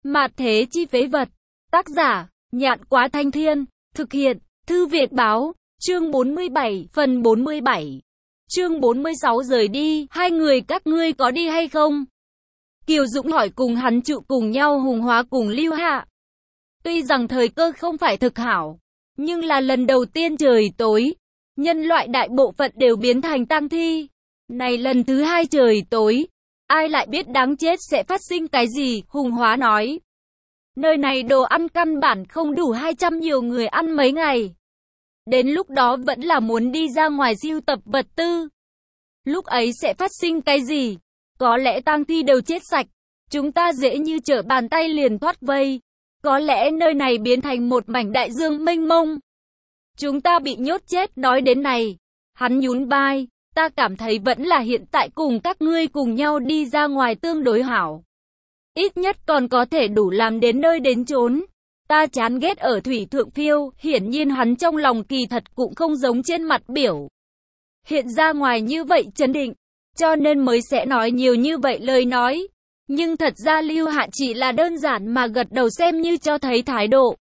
Mạt thế chi phế vật. Tác giả, Nhạn Quá Thanh Thiên. Thực hiện, Thư Việt Báo. Chương 47, phần 47. Chương 46 rời đi, hai người các ngươi có đi hay không? Kiều Dũng hỏi cùng hắn trụ cùng nhau Hùng Hóa cùng Lưu Hạ. Tuy rằng thời cơ không phải thực hảo, nhưng là lần đầu tiên trời tối, nhân loại đại bộ phận đều biến thành tang thi. Này lần thứ hai trời tối, ai lại biết đáng chết sẽ phát sinh cái gì, Hùng Hóa nói. Nơi này đồ ăn căn bản không đủ 200 nhiều người ăn mấy ngày. Đến lúc đó vẫn là muốn đi ra ngoài sưu tập vật tư. Lúc ấy sẽ phát sinh cái gì? Có lẽ tang thi đều chết sạch. Chúng ta dễ như trở bàn tay liền thoát vây. Có lẽ nơi này biến thành một mảnh đại dương mênh mông. Chúng ta bị nhốt chết. Nói đến này, hắn nhún vai. Ta cảm thấy vẫn là hiện tại cùng các ngươi cùng nhau đi ra ngoài tương đối hảo. Ít nhất còn có thể đủ làm đến nơi đến chốn. Ta chán ghét ở thủy thượng phiêu. Hiển nhiên hắn trong lòng kỳ thật cũng không giống trên mặt biểu hiện ra ngoài như vậy trấn định, cho nên mới sẽ nói nhiều như vậy lời nói. Nhưng thật ra Lưu Hạ chỉ là đơn giản mà gật đầu xem như cho thấy thái độ.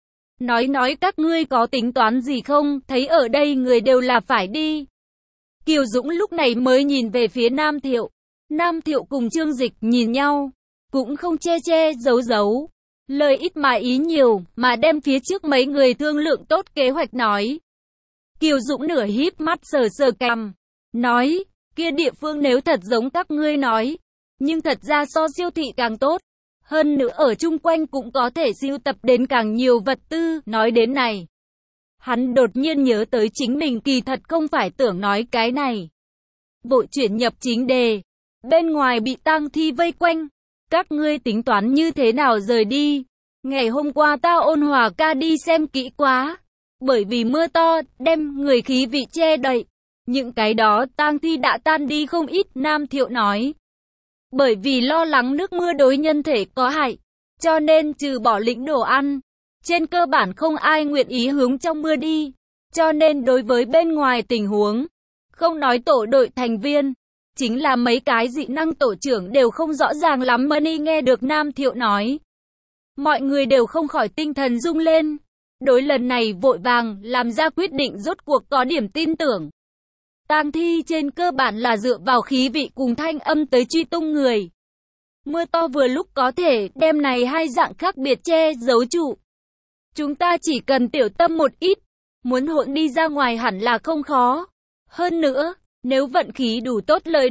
Nói các ngươi có tính toán gì không, thấy ở đây người đều là phải đi. Kiều Dũng lúc này mới nhìn về phía Nam Thiệu. Nam Thiệu cùng Trương Dịch nhìn nhau, cũng không che giấu. Lời ít mà ý nhiều, mà đem phía trước mấy người thương lượng tốt kế hoạch nói. Kiều Dũng nửa híp mắt sờ cằm, nói, kia địa phương nếu thật giống các ngươi nói, nhưng thật ra so siêu thị càng tốt. Hơn nữa ở chung quanh cũng có thể sưu tập đến càng nhiều vật tư. Nói đến này, hắn đột nhiên nhớ tới chính mình kỳ thật không phải tưởng nói cái này. Vội chuyển nhập chính đề, bên ngoài bị tang thi vây quanh. Các ngươi tính toán như thế nào rời đi? Ngày hôm qua ta ôn hòa ca đi xem kỹ quá. Bởi vì mưa to, đem người khí vị che đậy. Những cái đó tang thi đã tan đi không ít, Nam Thiệu nói. Bởi vì lo lắng nước mưa đối nhân thể có hại, cho nên trừ bỏ lĩnh đồ ăn, trên cơ bản không ai nguyện ý hướng trong mưa đi. Cho nên đối với bên ngoài tình huống, không nói tổ đội thành viên, chính là mấy cái dị năng tổ trưởng đều không rõ ràng lắm. Money nghe được Nam Thiệu nói, mọi người đều không khỏi tinh thần rung lên. Đối lần này vội vàng làm ra quyết định rốt cuộc có điểm tin tưởng. Tang thi trên cơ bản là dựa vào khí vị cùng thanh âm tới truy tung người. Mưa to vừa lúc có thể đem này hai dạng khác biệt che giấu trụ. Chúng ta chỉ cần tiểu tâm một ít, muốn hỗn đi ra ngoài hẳn là không khó. Hơn nữa, nếu vận khí đủ tốt lời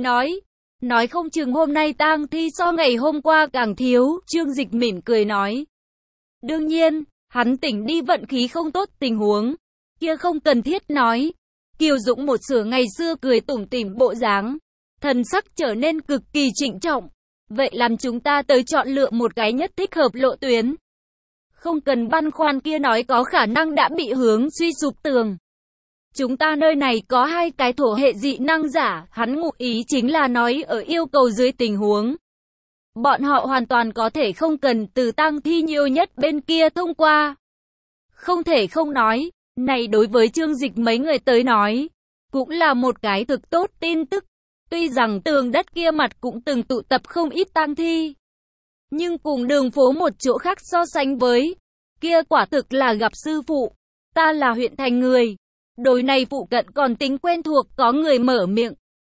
nói không chừng hôm nay tang thi so ngày hôm qua càng thiếu. Trương Dịch mỉm cười nói. Đương nhiên, hắn tỉnh đi vận khí không tốt tình huống kia không cần thiết nói. Kiều Dũng một sửa ngày xưa cười tủm tỉm bộ dáng, thần sắc trở nên cực kỳ trịnh trọng. Vậy làm chúng ta tới chọn lựa một cái nhất thích hợp lộ tuyến. Không cần băn khoăn kia nói có khả năng đã bị hướng suy sụp tường. Chúng ta nơi này có hai cái thổ hệ dị năng giả, hắn ngụ ý chính là nói ở yêu cầu dưới tình huống. Bọn họ hoàn toàn có thể không cần từ tang thi nhiều nhất bên kia thông qua. Không thể không nói, này đối với Trương Dịch mấy người tới nói, cũng là một cái thực tốt tin tức. Tuy rằng tường đất kia mặt cũng từng tụ tập không ít tang thi, nhưng cùng đường phố một chỗ khác so sánh với, kia quả thực là gặp sư phụ. Ta là huyện thành người, đối này phụ cận còn tính quen thuộc, có người mở miệng.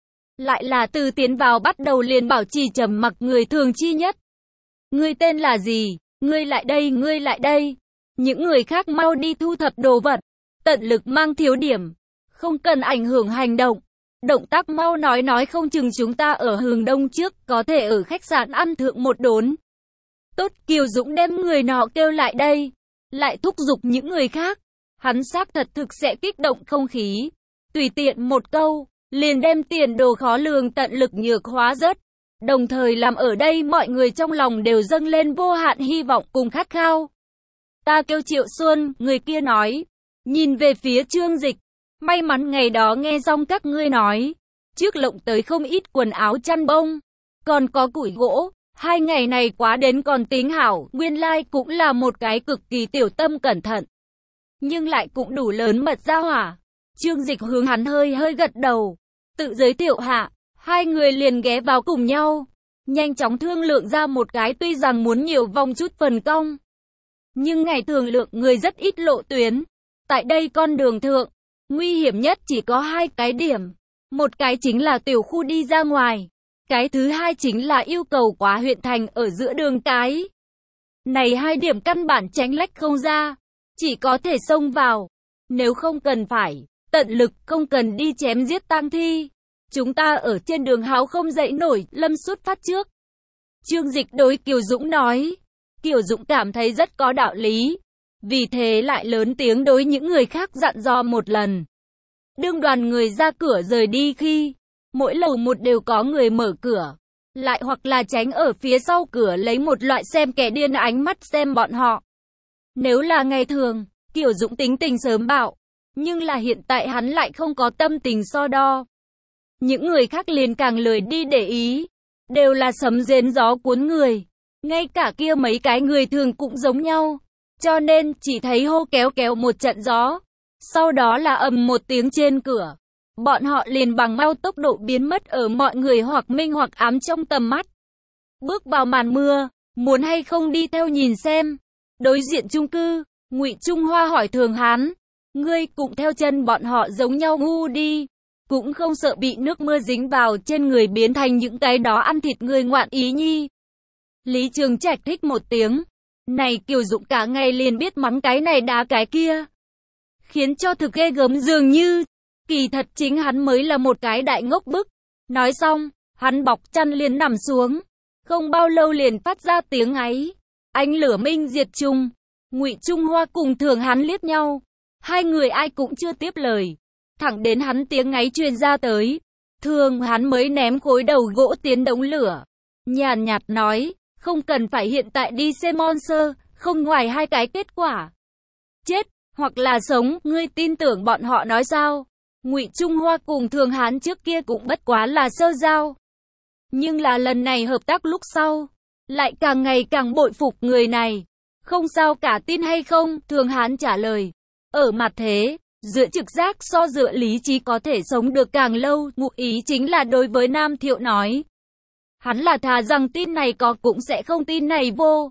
Lại là từ tiến vào bắt đầu liền bảo trì trầm mặc người thường chi nhất. Ngươi tên là gì? Ngươi lại đây. Những người khác mau đi thu thập đồ vật. Tận lực mang thiếu điểm. Không cần ảnh hưởng hành động. Động tác mau nói không chừng chúng ta ở hướng đông trước, có thể ở khách sạn ăn thượng một đốn. Tốt, Kiều Dũng đem người nọ kêu lại đây. Lại thúc giục những người khác. Hắn xác thật thực sẽ kích động không khí. Tùy tiện một câu, liền đem tiền đồ khó lường tận lực nhược hóa rớt. Đồng thời làm ở đây mọi người trong lòng đều dâng lên vô hạn hy vọng cùng khát khao. Ta kêu Triệu Xuân, người kia nói. Nhìn về phía Trương Dịch. May mắn ngày đó nghe xong các ngươi nói. Trước lộng tới không ít quần áo chăn bông. Còn có củi gỗ. 2 ngày này quá đến còn tính hảo. Nguyên lai cũng là một cái cực kỳ tiểu tâm cẩn thận, nhưng lại cũng đủ lớn mật ra hỏa. Trương Dịch hướng hắn hơi gật đầu. Tự giới thiệu hạ, hai người liền ghé vào cùng nhau. nhanh chóng thương lượng ra một cái, tuy rằng muốn nhiều vòng chút phần công. Nhưng ngày thường lượng người rất ít lộ tuyến. Tại đây con đường thượng, nguy hiểm nhất chỉ có hai cái điểm. Một cái chính là tiểu khu đi ra ngoài. Cái thứ hai chính là yêu cầu quá huyện thành ở giữa đường cái. Này hai điểm căn bản tránh lách không ra. Chỉ có thể xông vào. Nếu không cần phải tận lực, không cần đi chém giết tang thi. Chúng ta ở trên đường háo không dậy nổi, Lâm xuất phát trước. Trương Dịch đối Kiều Dũng nói. Kiều Dũng cảm thấy rất có đạo lý. Vì thế lại lớn tiếng đối những người khác dặn dò một lần. Đương đoàn người ra cửa rời đi khi, mỗi lầu một đều có người mở cửa. Lại hoặc là tránh ở phía sau cửa lấy một loại xem kẻ điên ánh mắt xem bọn họ. Nếu là ngày thường, Kiều Dũng tính tình sớm bạo. Nhưng là hiện tại hắn lại không có tâm tình so đo. Những người khác liền càng lười đi để ý. Đều là sấm rền gió cuốn người. Ngay cả kia mấy cái người thường cũng giống nhau. Cho nên chỉ thấy hô kéo kéo một trận gió. Sau đó là ầm một tiếng trên cửa. Bọn họ liền bằng mau tốc độ biến mất ở mọi người hoặc minh hoặc ám trong tầm mắt. Bước vào màn mưa, muốn hay không đi theo nhìn xem. Đối diện chung cư, Ngụy Trung Hoa hỏi Thường Hán. Ngươi cũng theo chân bọn họ giống nhau ngu đi. Cũng không sợ bị nước mưa dính vào trên người biến thành những cái đó ăn thịt người ngoạn ý nhi. Lý Trường Trạch thích một tiếng. Này Kiều Dũng cả ngày liền biết mắng cái này đá cái kia. Khiến cho thực ghê gớm dường như. Kỳ thật chính hắn mới là một cái đại ngốc bức. Nói xong, hắn bọc chăn liền nằm xuống. Không bao lâu liền phát ra tiếng ấy. Ánh lửa minh diệt chung. Ngụy Trung Hoa cùng Thường Hán liếc nhau. Hai người ai cũng chưa tiếp lời. Thẳng đến hắn tiếng ngáy truyền ra tới. Thường Hán mới ném khối đầu gỗ tiến đống lửa. Nhàn nhạt nói, không cần phải hiện tại đi xem monster, không ngoài hai cái kết quả. Chết, hoặc là sống, ngươi tin tưởng bọn họ nói sao? Ngụy Trung Hoa cùng Thường Hán trước kia cũng bất quá là sơ giao. Nhưng là lần này hợp tác lúc sau, lại càng ngày càng bội phục người này. Không sao cả, tin hay không? Thường Hán trả lời. Ở mặt thế, dựa trực giác so dựa lý trí có thể sống được càng lâu, ngụ ý chính là đối với Nam Thiệu nói. Hắn là thà rằng tin này có cũng sẽ không tin này vô.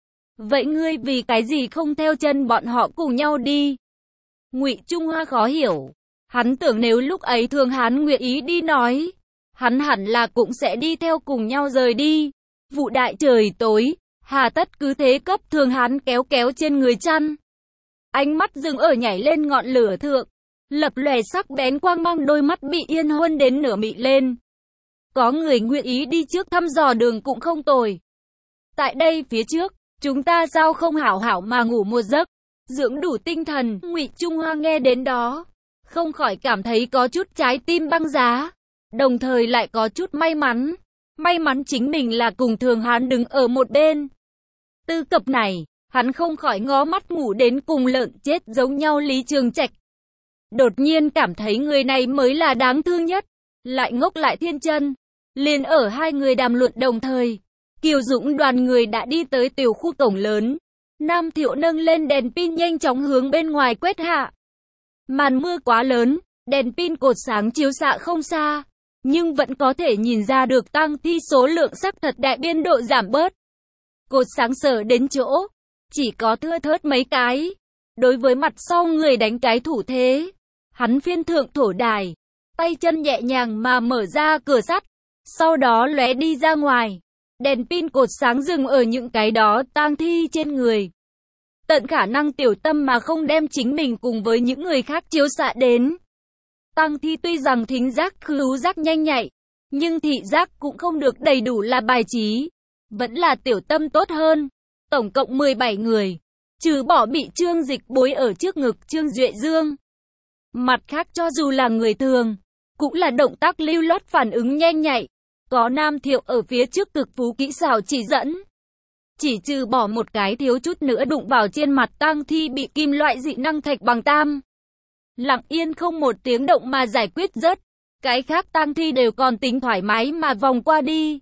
Vậy ngươi vì cái gì không theo chân bọn họ cùng nhau đi? Ngụy Trung Hoa khó hiểu. Hắn tưởng nếu lúc ấy Thường Hán nguyện ý đi nói, hắn hẳn là cũng sẽ đi theo cùng nhau rời đi. Vụ đại trời tối, hà tất cứ thế cấp Thường Hán kéo kéo trên người chăn. Ánh mắt dừng ở nhảy lên ngọn lửa thượng, lập lòe sắc bén quang mang, đôi mắt bị yên huân đến nửa mị lên. Có người nguyện ý đi trước thăm dò đường cũng không tồi. Tại đây phía trước, chúng ta sao không hảo hảo mà ngủ một giấc, dưỡng đủ tinh thần. Ngụy Trung Hoa nghe đến đó, không khỏi cảm thấy có chút trái tim băng giá, đồng thời lại có chút may mắn. May mắn chính mình là cùng Thường Hán đứng ở một bên. Tư cập này, hắn không khỏi ngó mắt ngủ đến cùng lợn chết giống nhau Lý Trường Trạch. Đột nhiên cảm thấy người này mới là đáng thương nhất, lại ngốc lại thiên chân. Liền ở hai người đàm luận đồng thời, Kiều Dũng đoàn người đã đi tới tiểu khu cổng lớn. Nam Thiệu nâng lên đèn pin nhanh chóng hướng bên ngoài quét hạ. Màn mưa quá lớn, đèn pin cột sáng chiếu xạ không xa, nhưng vẫn có thể nhìn ra được tang thi số lượng sắc thật đại biên độ giảm bớt. Cột sáng sở đến chỗ, chỉ có thưa thớt mấy cái. Đối với mặt sau người đánh cái thủ thế, hắn phiên thượng thổ đài, tay chân nhẹ nhàng mà mở ra cửa sắt, sau đó lóe đi ra ngoài. Đèn pin cột sáng dừng ở những cái đó tang thi trên người. Tận khả năng tiểu tâm mà không đem chính mình cùng với những người khác chiếu xạ đến. Tang thi tuy rằng thính giác khứu giác nhanh nhạy, nhưng thị giác cũng không được đầy đủ là bài trí. Vẫn là tiểu tâm tốt hơn. Tổng cộng 17 người, trừ bỏ bị Trương Dịch bối ở trước ngực Trương Duệ Dương. Mặt khác cho dù là người thường, cũng là động tác lưu loát phản ứng nhanh nhạy. Có Nam Thiệu ở phía trước cực phú kỹ xảo chỉ dẫn. Chỉ trừ bỏ một cái thiếu chút nữa đụng vào trên mặt tang thi bị kim loại dị năng thạch bằng tam. Lặng yên không một tiếng động mà giải quyết rớt. Cái khác tang thi đều còn tính thoải mái mà vòng qua đi.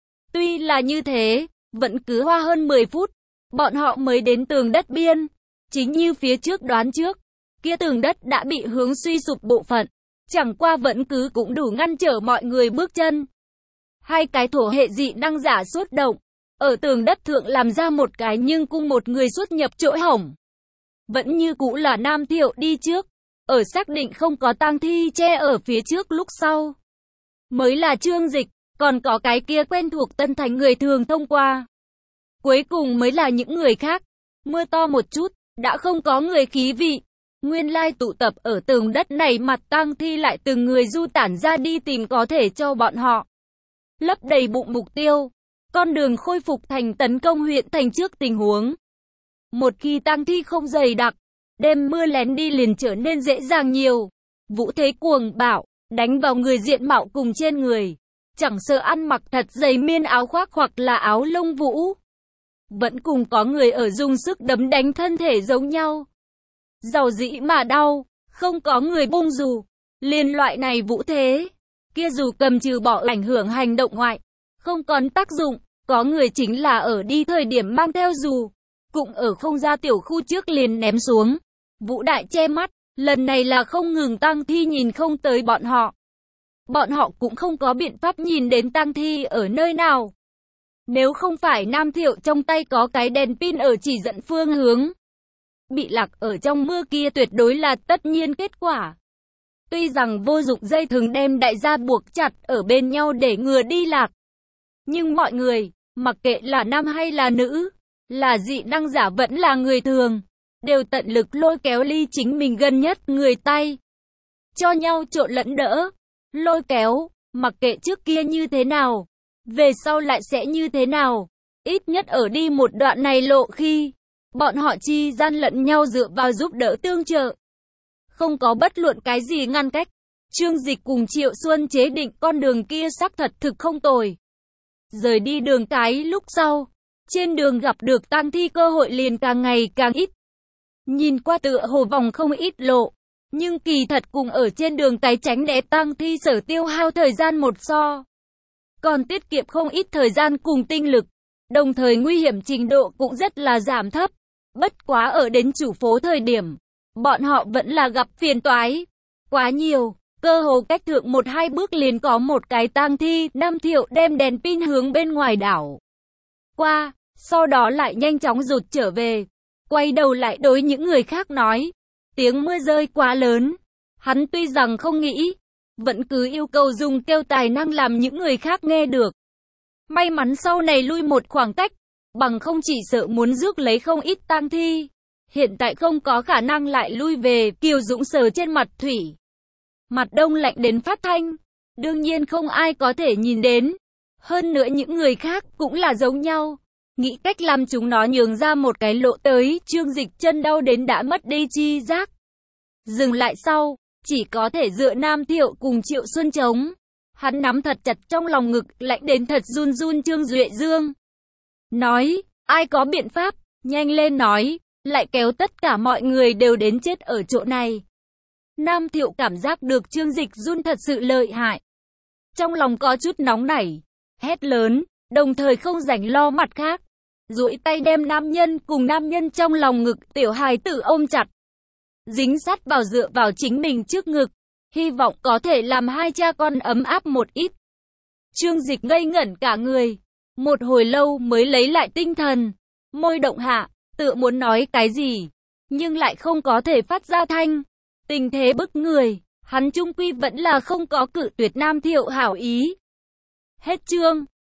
Tuy là như thế, vẫn cứ hoa hơn 10 phút, bọn họ mới đến tường đất biên. Chính như phía trước đoán trước, kia tường đất đã bị hướng suy sụp bộ phận. Chẳng qua vẫn cứ cũng đủ ngăn trở mọi người bước chân. hai cái thổ hệ dị năng giả xuất động, ở tường đất thượng làm ra một cái nhưng cung một người xuất nhập chỗ hổng. Vẫn như cũ là Nam Thiệu đi trước, ở xác định không có tang thi che ở phía trước lúc sau. Mới là Trương Dịch, còn có cái kia quen thuộc Tân Thành người thường thông qua. Cuối cùng mới là những người khác. Mưa to một chút, đã không có người khí vị. Nguyên lai tụ tập ở tường đất này mặt tang thi lại từng người du tản ra đi tìm có thể cho bọn họ lấp đầy bụng mục tiêu. Con đường khôi phục thành tấn công huyện thành trước tình huống. Một khi tang thi không dày đặc, đêm mưa lén đi liền trở nên dễ dàng nhiều. Vũ thế cuồng bạo, đánh vào người diện mạo cùng trên người. Chẳng sợ ăn mặc thật dày miên áo khoác hoặc là áo lông vũ. Vẫn cùng có người ở dùng sức đấm đánh thân thể giống nhau. Giàu dĩ mà đau, không có người bung dù. Liên loại này vũ thế, kia dù cầm trừ bỏ ảnh hưởng hành động ngoại, không còn tác dụng. Có người chính là ở đi thời điểm mang theo dù, cũng ở không ra tiểu khu trước liền ném xuống. Vũ đại che mắt, lần này là không ngừng tang thi nhìn không tới bọn họ. Bọn họ cũng không có biện pháp nhìn đến tang thi ở nơi nào. Nếu không phải Nam Thiệu trong tay có cái đèn pin ở chỉ dẫn phương hướng, bị lạc ở trong mưa kia tuyệt đối là tất nhiên kết quả. Tuy rằng vô dụng dây thừng đem đại gia buộc chặt ở bên nhau để ngừa đi lạc, nhưng mọi người, mặc kệ là nam hay là nữ, là dị năng giả vẫn là người thường, đều tận lực lôi kéo ly chính mình gần nhất người tay, cho nhau trộn lẫn đỡ, lôi kéo, mặc kệ trước kia như thế nào, về sau lại sẽ như thế nào, ít nhất ở đi một đoạn này lộ khi, bọn họ chi gian lẫn nhau dựa vào giúp đỡ tương trợ. Không có bất luận cái gì ngăn cách, Trương Dịch cùng Triệu Xuân chế định con đường kia xác thật thực không tồi. Rời đi đường cái lúc sau, trên đường gặp được tang thi cơ hội liền càng ngày càng ít. Nhìn qua tựa hồ vòng không ít lộ, nhưng kỳ thật cùng ở trên đường cái tránh né tang thi sở tiêu hao thời gian một so. Còn tiết kiệm không ít thời gian cùng tinh lực, đồng thời nguy hiểm trình độ cũng rất là giảm thấp. Bất quá ở đến chủ phố thời điểm, bọn họ vẫn là gặp phiền toái. Quá nhiều, cơ hồ cách thượng 1-2 bước liền có một cái tang thi. Nam Thiệu đem đèn pin hướng bên ngoài đảo qua, sau đó lại nhanh chóng rụt trở về. Quay đầu lại đối những người khác nói, tiếng mưa rơi quá lớn. Hắn tuy rằng không nghĩ, vẫn cứ yêu cầu dùng kêu tài năng làm những người khác nghe được. May mắn sau này lui một khoảng cách, bằng không chỉ sợ muốn rước lấy không ít tang thi. Hiện tại không có khả năng lại lui về. Kiều Dũng sờ trên mặt thủy. Mặt đông lạnh đến phát thanh. Đương nhiên không ai có thể nhìn đến. Hơn nữa những người khác cũng là giống nhau. Nghĩ cách làm chúng nó nhường ra một cái lộ tới. Trương Dịch chân đau đến đã mất đi chi giác. Dừng lại sau, chỉ có thể dựa Nam Thiệu cùng Triệu Xuân chống. Hắn nắm thật chặt trong lòng ngực, lạnh đến thật run run. Trương Duệ Dương nói, ai có biện pháp, nhanh lên nói, lại kéo tất cả mọi người đều đến chết ở chỗ này. Nam Thiệu cảm giác được Trương Dịch run thật sự lợi hại. Trong lòng có chút nóng nảy, hét lớn, đồng thời không rảnh lo mặt khác. Duỗi tay đem nam nhân cùng nam nhân trong lòng ngực tiểu hài tử ôm chặt. Dính sát vào dựa vào chính mình trước ngực, hy vọng có thể làm hai cha con ấm áp một ít. Trương Dịch ngây ngẩn cả người, một hồi lâu mới lấy lại tinh thần, môi động hạ, tựa muốn nói cái gì, nhưng lại không có thể phát ra thanh. Tình thế bức người, hắn chung quy vẫn là không có cự tuyệt Nam Thiệu hảo ý. Hết chương.